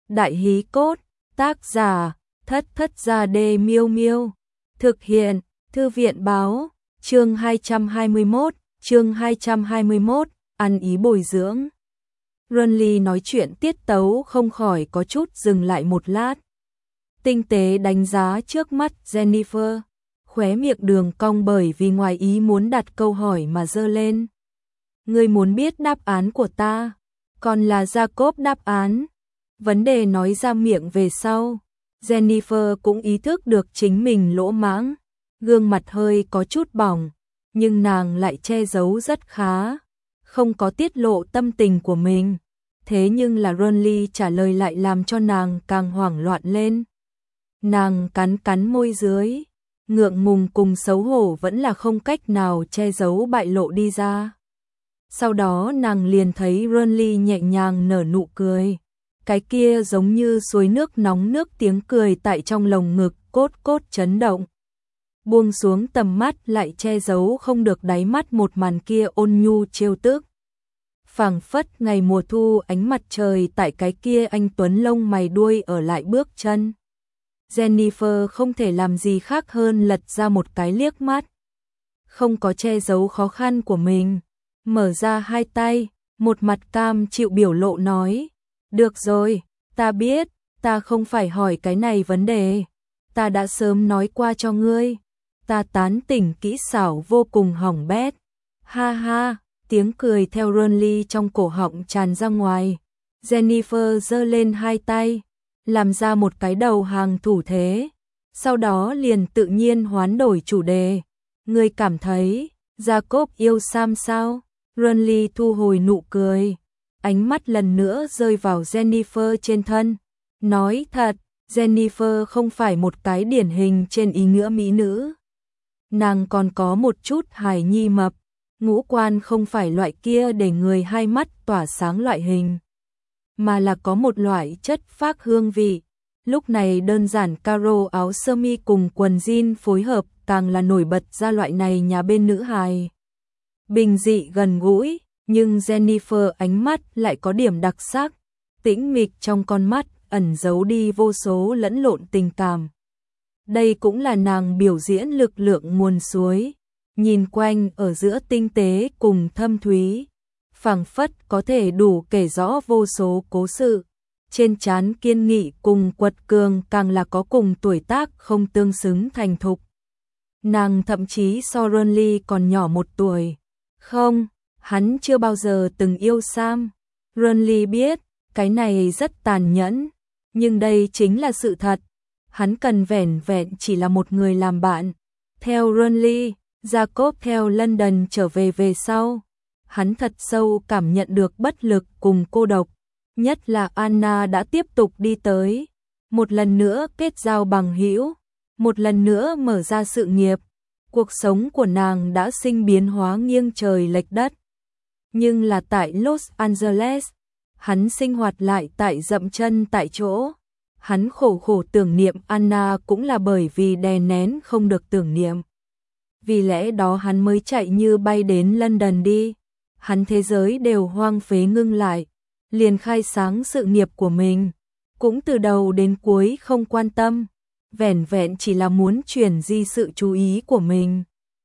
Đại hí cốt, tác giả, Thất Thất Gia Đê Miêu Miêu. Thực hiện, Thư viện báo, chương 221, ăn ý bồi dưỡng. Runly nói chuyện tiết tấu không khỏi có chút dừng lại một lát. Tinh tế đánh giá trước mắt Jennifer, khóe miệng đường cong bởi vì ngoài ý muốn đặt câu hỏi mà giơ lên. Ngươi muốn biết đáp án của ta, còn là Jacob đáp án. Vấn đề nói ra miệng về sau, Jennifer cũng ý thức được chính mình lỗ mãng, gương mặt hơi có chút bỏng, nhưng nàng lại che giấu rất khá, không có tiết lộ tâm tình của mình. Thế nhưng là Runly trả lời lại làm cho nàng càng hoảng loạn lên. Nàng cắn cắn môi dưới, ngượng ngùng cùng xấu hổ vẫn là không cách nào che giấu bại lộ đi ra. Sau đó nàng liền thấy Runly nhẹ nhàng nở nụ cười. Cái kia giống như suối nước nóng nước tiếng cười tại trong lồng ngực cốt cốt chấn động. Buông xuống tầm mắt lại che giấu không được đáy mắt một màn kia ôn nhu trêu tức. Phảng phất ngày mùa thu ánh mặt trời tại cái kia anh tuấn lông mày đuôi ở lại bước chân. Jennifer không thể làm gì khác hơn lật ra một cái liếc mắt. Không có che giấu khó khăn của mình. Mở ra hai tay, một mặt cam chịu biểu lộ nói. Được rồi, ta biết, ta không phải hỏi cái này vấn đề. Ta đã sớm nói qua cho ngươi. Ta tán tỉnh kỹ xảo vô cùng hỏng bét. Ha ha, tiếng cười theo Runly trong cổ họng tràn ra ngoài. Jennifer giơ lên hai tay, làm ra một cái đầu hàng thủ thế. Sau đó liền tự nhiên hoán đổi chủ đề. Ngươi cảm thấy, Jacob yêu Sam sao? Runly thu hồi nụ cười. Ánh mắt lần nữa rơi vào Jennifer trên thân. Nói thật, Jennifer không phải một cái điển hình trên ý nghĩa mỹ nữ. Nàng còn có một chút hài nhi mập, ngũ quan không phải loại kia để người hai mắt tỏa sáng loại hình, mà là có một loại chất phác hương vị. Lúc này đơn giản caro áo sơ mi cùng quần jean phối hợp càng là nổi bật ra loại này nhà bên nữ hài. Bình dị gần gũi, nhưng Jennifer ánh mắt lại có điểm đặc sắc, tĩnh mịch trong con mắt ẩn giấu đi vô số lẫn lộn tình cảm. Đây cũng là nàng biểu diễn lực lượng nguồn suối, nhìn quanh ở giữa tinh tế cùng thâm thúy, phảng phất có thể đủ kể rõ vô số cố sự. Trên trán kiên nghị cùng quật cường càng là có cùng tuổi tác không tương xứng thành thục. Nàng thậm chí so Runly còn nhỏ một tuổi. Không, hắn chưa bao giờ từng yêu Sam. Runly biết, cái này rất tàn nhẫn, nhưng đây chính là sự thật. Hắn cần vẻn vẹn chỉ là một người làm bạn. Theo Runly, Jacob theo London trở về sau. Hắn thật sâu cảm nhận được bất lực cùng cô độc. Nhất là Anna đã tiếp tục đi tới. Một lần nữa kết giao bằng hữu. Một lần nữa mở ra sự nghiệp. Cuộc sống của nàng đã sinh biến hóa nghiêng trời lệch đất. Nhưng là tại Los Angeles, hắn sinh hoạt lại tại dậm chân tại chỗ. Hắn khổ tưởng niệm Anna cũng là bởi vì đè nén không được tưởng niệm. Vì lẽ đó hắn mới chạy như bay đến London đi. Hắn thế giới đều hoang phế ngưng lại, liền khai sáng sự nghiệp của mình. Cũng từ đầu đến cuối không quan tâm, vẻn vẹn chỉ là muốn chuyển di sự chú ý của mình.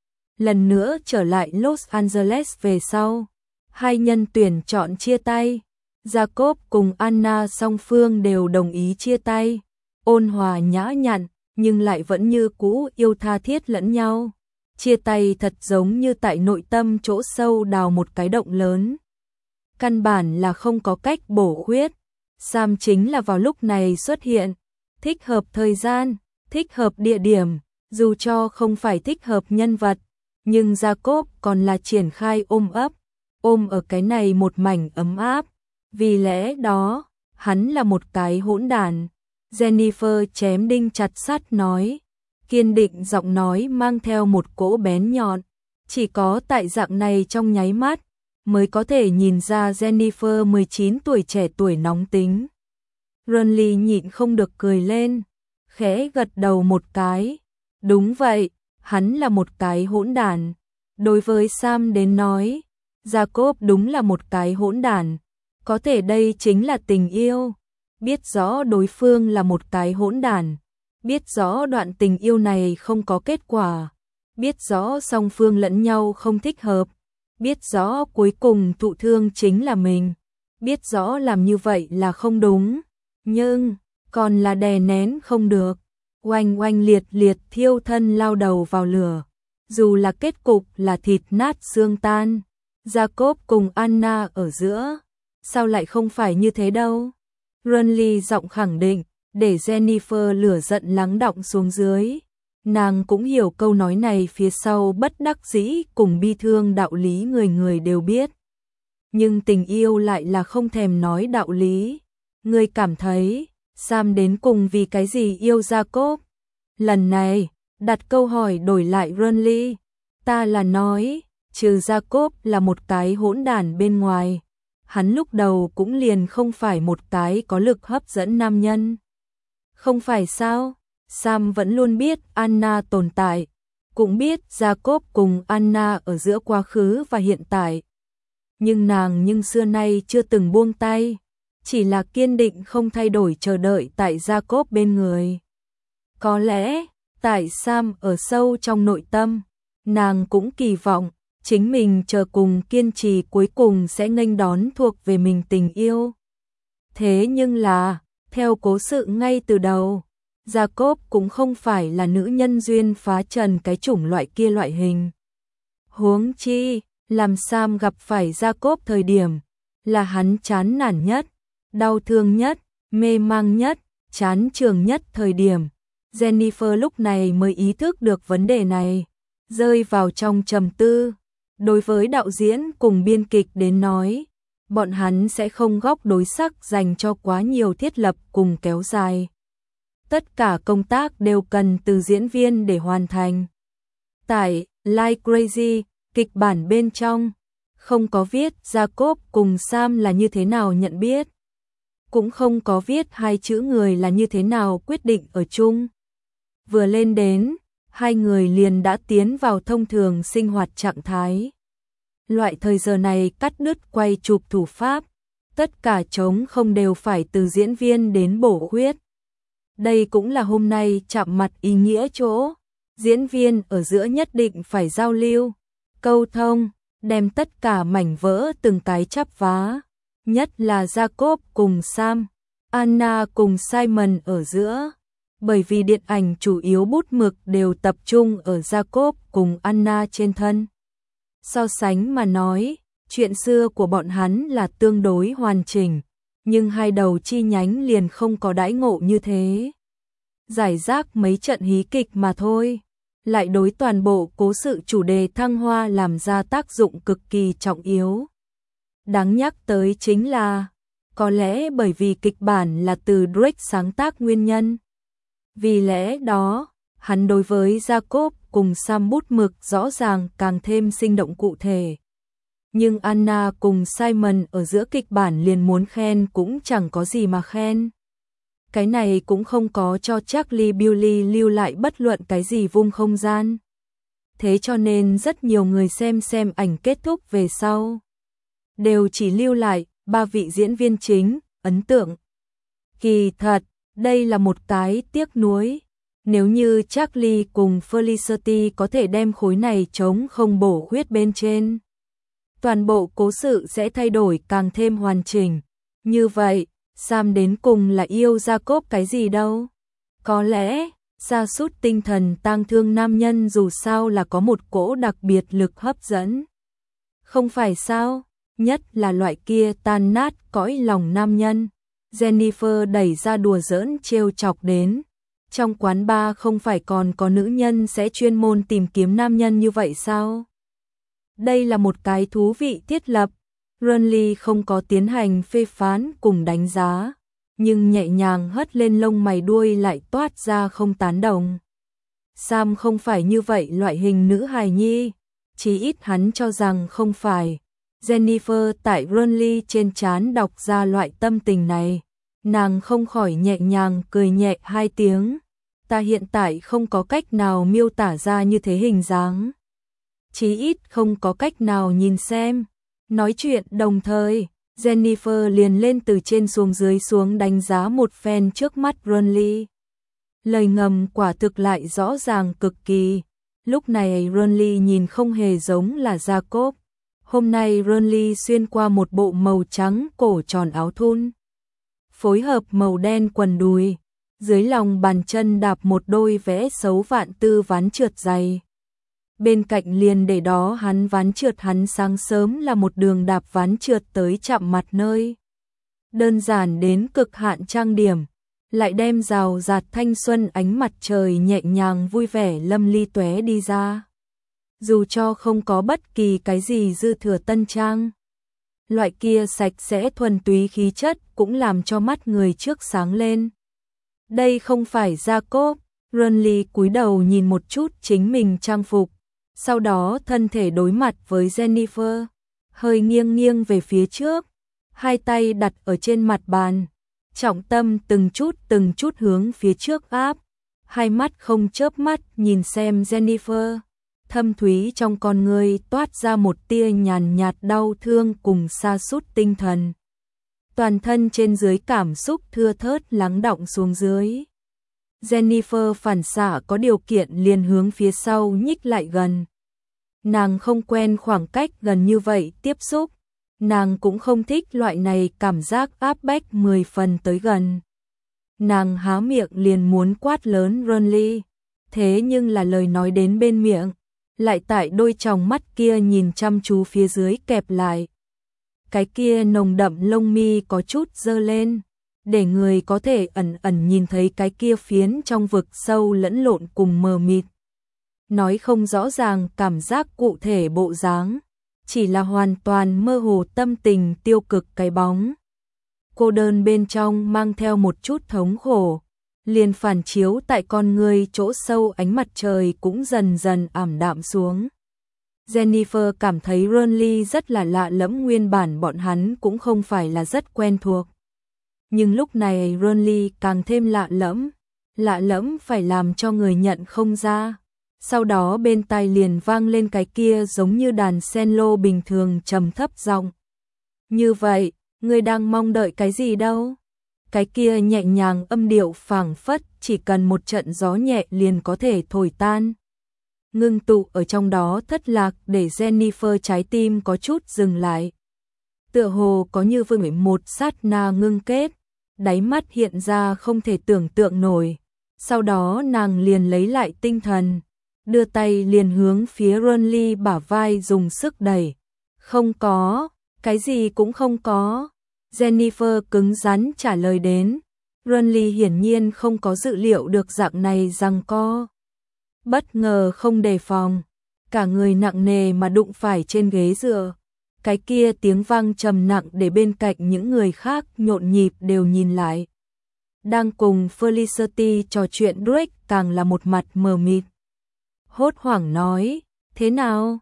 Lần nữa trở lại Los Angeles về sau, hai nhân tuyển chọn chia tay. Jacob cùng Anna song phương đều đồng ý chia tay, ôn hòa nhã nhặn, nhưng lại vẫn như cũ yêu tha thiết lẫn nhau. Chia tay thật giống như tại nội tâm chỗ sâu đào một cái động lớn. Căn bản là không có cách bổ khuyết. Sam chính là vào lúc này xuất hiện, thích hợp thời gian, thích hợp địa điểm, dù cho không phải thích hợp nhân vật, nhưng Jacob còn là triển khai ôm ấp, ôm ở cái này một mảnh ấm áp. Vì lẽ đó, hắn là một cái hỗn đản. Jennifer chém đinh chặt sắt nói, kiên định giọng nói mang theo một cỗ bén nhọn. Chỉ có tại dạng này trong nháy mắt, mới có thể nhìn ra Jennifer 19 tuổi trẻ tuổi nóng tính. Runly nhịn không được cười lên, khẽ gật đầu một cái. Đúng vậy, hắn là một cái hỗn đản. Đối với Sam đến nói, Jacob đúng là một cái hỗn đản. Có thể đây chính là tình yêu. biết rõ đối phương là một cái hỗn đản, biết rõ đoạn tình yêu này không có kết quả, biết rõ song phương lẫn nhau không thích hợp, biết rõ cuối cùng thụ thương chính là mình, biết rõ làm như vậy là không đúng, nhưng còn là đè nén không được, oanh oanh liệt liệt thiêu thân lao đầu vào lửa, dù là kết cục là thịt nát xương tan. Jacob cùng Anna ở giữa, sao lại không phải như thế đâu? Renly giọng khẳng định, để Jennifer lửa giận lắng đọng xuống dưới. Nàng cũng hiểu câu nói này phía sau bất đắc dĩ cùng bi thương đạo lý người người đều biết. Nhưng tình yêu lại là không thèm nói đạo lý. Ngươi cảm thấy, Sam đến cùng vì cái gì yêu Jacob? Lần này, đặt câu hỏi đổi lại Renly. Ta là nói, trừ Jacob là một cái hỗn đản bên ngoài. Hắn lúc đầu cũng liền không phải một cái có lực hấp dẫn nam nhân. Không phải sao? Sam vẫn luôn biết Anna tồn tại, cũng biết Jacob cùng Anna ở giữa quá khứ và hiện tại. Nhưng nàng xưa nay chưa từng buông tay, chỉ là kiên định không thay đổi chờ đợi tại Jacob bên người. Có lẽ, tại Sam ở sâu trong nội tâm, nàng cũng kỳ vọng chính mình chờ cùng kiên trì cuối cùng sẽ nghênh đón thuộc về mình tình yêu. Thế nhưng là, theo cố sự ngay từ đầu, Jacob cũng không phải là nữ nhân duyên phá trần cái chủng loại kia loại hình. Huống chi, làm Sam gặp phải Jacob thời điểm, là hắn chán nản nhất, đau thương nhất, mê mang nhất, chán trường nhất thời điểm. Jennifer lúc này mới ý thức được vấn đề này, rơi vào trong trầm tư. Đối với đạo diễn cùng biên kịch đến nói, bọn hắn sẽ không góc đối sắc dành cho quá nhiều thiết lập cùng kéo dài. Tất cả công tác đều cần từ diễn viên để hoàn thành. Tại Like Crazy, kịch bản bên trong, không có viết Jacob cùng Sam là như thế nào nhận biết. Cũng không có viết hai chữ người là như thế nào quyết định ở chung. Vừa lên đến, hai người liền đã tiến vào thông thường sinh hoạt trạng thái. Loại thời giờ này cắt đứt quay chụp thủ pháp, tất cả trống không đều phải từ diễn viên đến bổ khuyết. Đây cũng là hôm nay chạm mặt ý nghĩa chỗ, diễn viên ở giữa nhất định phải giao lưu, câu thông, đem tất cả mảnh vỡ từng cái chắp vá, nhất là Jacob cùng Sam, Anna cùng Simon ở giữa. Bởi vì điện ảnh chủ yếu bút mực đều tập trung ở Jacob cùng Anna trên thân. So sánh mà nói, chuyện xưa của bọn hắn là tương đối hoàn chỉnh, nhưng hai đầu chi nhánh liền không có đãi ngộ như thế. Giải rác mấy trận hí kịch mà thôi, lại đối toàn bộ cố sự chủ đề thăng hoa làm ra tác dụng cực kỳ trọng yếu. Đáng nhắc tới chính là, có lẽ bởi vì kịch bản là từ Drake sáng tác nguyên nhân. Vì lẽ đó, hắn đối với Jacob cùng Sam bút mực rõ ràng càng thêm sinh động cụ thể. Nhưng Anna cùng Simon ở giữa kịch bản liền muốn khen cũng chẳng có gì mà khen. Cái này cũng không có cho Charlie Billy lưu lại bất luận cái gì vung không gian. Thế cho nên rất nhiều người xem ảnh kết thúc về sau, đều chỉ lưu lại 3 vị diễn viên chính, ấn tượng. Kỳ thật, đây là một cái tiếc nuối. Nếu như Charlie cùng Felicity có thể đem khối này chống không bổ khuyết bên trên, toàn bộ cố sự sẽ thay đổi càng thêm hoàn chỉnh. Như vậy, Sam đến cùng là yêu Jacob cái gì đâu? Có lẽ, sa sút tinh thần tang thương nam nhân dù sao là có một cỗ đặc biệt lực hấp dẫn. Không phải sao? Nhất là loại kia tan nát cõi lòng nam nhân. Jennifer đẩy ra đùa giỡn trêu chọc đến. Trong quán bar không phải còn có nữ nhân sẽ chuyên môn tìm kiếm nam nhân như vậy sao? Đây là một cái thú vị thiết lập. Renly không có tiến hành phê phán cùng đánh giá, nhưng nhẹ nhàng hất lên lông mày đuôi lại toát ra không tán đồng. Sam không phải như vậy loại hình nữ hài nhi, chí ít hắn cho rằng không phải. Jennifer tại Renly trên trán đọc ra loại tâm tình này, nàng không khỏi nhẹ nhàng cười nhẹ 2 tiếng. Ta hiện tại không có cách nào miêu tả ra như thế hình dáng. Chí ít không có cách nào nhìn xem. Nói chuyện đồng thời, Jennifer liền lên từ trên xuống dưới xuống đánh giá một phen trước mắt Ronly. Lời ngầm quả thực lại rõ ràng cực kỳ. Lúc này Ronly nhìn không hề giống là Jacob. Hôm nay Ronly xuyên qua một bộ màu trắng cổ tròn áo thun, phối hợp màu đen quần đùi, dưới lòng bàn chân đạp một đôi vẽ xấu vạn tư ván trượt dày. Bên cạnh liền để đó hắn ván trượt hắn sáng sớm là một đường đạp ván trượt tới chạm mặt nơi. Đơn giản đến cực hạn trang điểm, lại đem rào rạt thanh xuân ánh mặt trời nhẹ nhàng vui vẻ lâm ly tóe đi ra. Dù cho không có bất kỳ cái gì dư thừa tân trang, loại kia sạch sẽ thuần túy khí chất cũng làm cho mắt người trước sáng lên. Đây không phải Jacob. Ronly cúi đầu nhìn một chút chính mình trang phục, sau đó thân thể đối mặt với Jennifer, hơi nghiêng nghiêng về phía trước, hai tay đặt ở trên mặt bàn, trọng tâm từng chút hướng phía trước áp, hai mắt không chớp mắt nhìn xem Jennifer, thâm thúy trong con người toát ra một tia nhàn nhạt đau thương cùng sa sút tinh thần. Toàn thân trên dưới cảm xúc thưa thớt lắng đọng xuống dưới. Jennifer phản xạ có điều kiện liền hướng phía sau nhích lại gần. Nàng không quen khoảng cách gần như vậy tiếp xúc, nàng cũng không thích loại này cảm giác áp bách 10 phần tới gần. Nàng há miệng liền muốn quát lớn Ronly, thế nhưng là lời nói đến bên miệng, lại tại đôi tròng mắt kia nhìn chăm chú phía dưới kẹp lại. Cái kia nồng đậm lông mi có chút dơ lên, để người có thể ẩn ẩn nhìn thấy cái kia phiến trong vực sâu lẫn lộn cùng mờ mịt. Nói không rõ ràng cảm giác cụ thể bộ dáng, chỉ là hoàn toàn mơ hồ tâm tình tiêu cực cái bóng. Cô đơn bên trong mang theo một chút thống khổ, liền phản chiếu tại con người chỗ sâu ánh mặt trời cũng dần dần ảm đạm xuống. Jennifer cảm thấy Ronly rất là lạ lẫm, nguyên bản bọn hắn cũng không phải là rất quen thuộc. Nhưng lúc này Ronly càng thêm lạ lẫm phải làm cho người nhận không ra. Sau đó bên tai liền vang lên cái kia giống như đàn cello bình thường trầm thấp giọng. Như vậy, ngươi đang mong đợi cái gì đâu? Cái kia nhẹ nhàng âm điệu phảng phất chỉ cần một trận gió nhẹ liền có thể thổi tan. Ngưng tụ ở trong đó thất lạc để Jennifer trái tim có chút dừng lại. Tựa hồ có như vừa một sát na ngưng kết, đáy mắt hiện ra không thể tưởng tượng nổi. Sau đó nàng liền lấy lại tinh thần, đưa tay liền hướng phía Ronly bả vai dùng sức đẩy. Không có, cái gì cũng không có. Jennifer cứng rắn trả lời đến. Ronly hiển nhiên không có dự liệu được dạng này giằng co. Bất ngờ không đề phòng, cả người nặng nề mà đụng phải trên ghế dựa. Cái kia tiếng vang trầm nặng để bên cạnh những người khác nhộn nhịp đều nhìn lại. Đang cùng Felicity trò chuyện Drake càng là một mặt mờ mịt. Hốt hoảng nói, thế nào?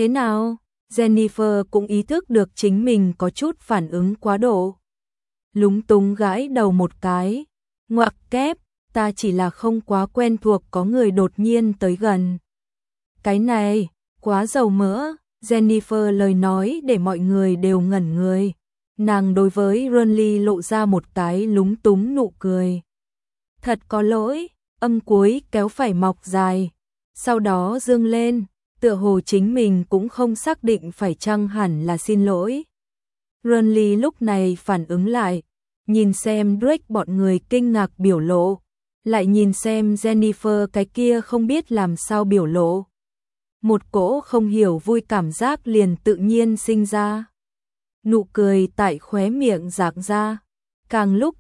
Jennifer cũng ý thức được chính mình có chút phản ứng quá độ. Lúng túng gãi đầu một cái, ngoặc kép, ta chỉ là không quá quen thuộc có người đột nhiên tới gần. Cái này, quá dầu mỡ. Jennifer lời nói để mọi người đều ngẩn người. Nàng đối với Ronly lộ ra một cái lúng túng nụ cười. Thật có lỗi, âm cuối kéo phải mọc dài. Sau đó dương lên, tựa hồ chính mình cũng không xác định phải chăng hẳn là xin lỗi. Ronly lúc này phản ứng lại, nhìn xem Drake bọn người kinh ngạc biểu lộ, lại nhìn xem Jennifer cái kia không biết làm sao biểu lộ. Một cỗ không hiểu vui cảm giác liền tự nhiên sinh ra. Nụ cười tại khóe miệng rạng ra, càng lúc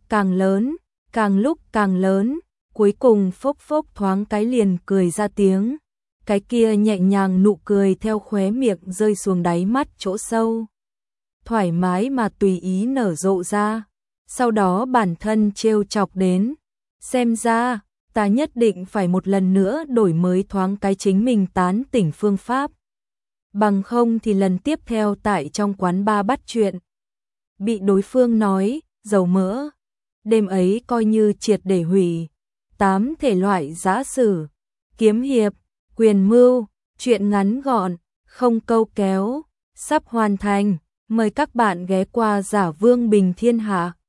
càng lớn, cuối cùng phốc phốc thoáng cái liền cười ra tiếng. Cái kia nhẹ nhàng nụ cười theo khóe miệng rơi xuống đáy mắt chỗ sâu. Thoải mái mà tùy ý nở rộ ra. Sau đó bản thân trêu chọc đến. Xem ra, ta nhất định phải một lần nữa đổi mới thoáng cái chính mình tán tỉnh phương pháp. Bằng không thì lần tiếp theo tại trong quán bar bắt chuyện. Bị đối phương nói, dầu mỡ. Đêm ấy coi như triệt để hủy. 8 thể loại giã sử, kiếm hiệp, quyền mưu, chuyện ngắn gọn, không câu kéo, sắp hoàn thành. Mời các bạn ghé qua Giả Vương Bình Thiên Hạ.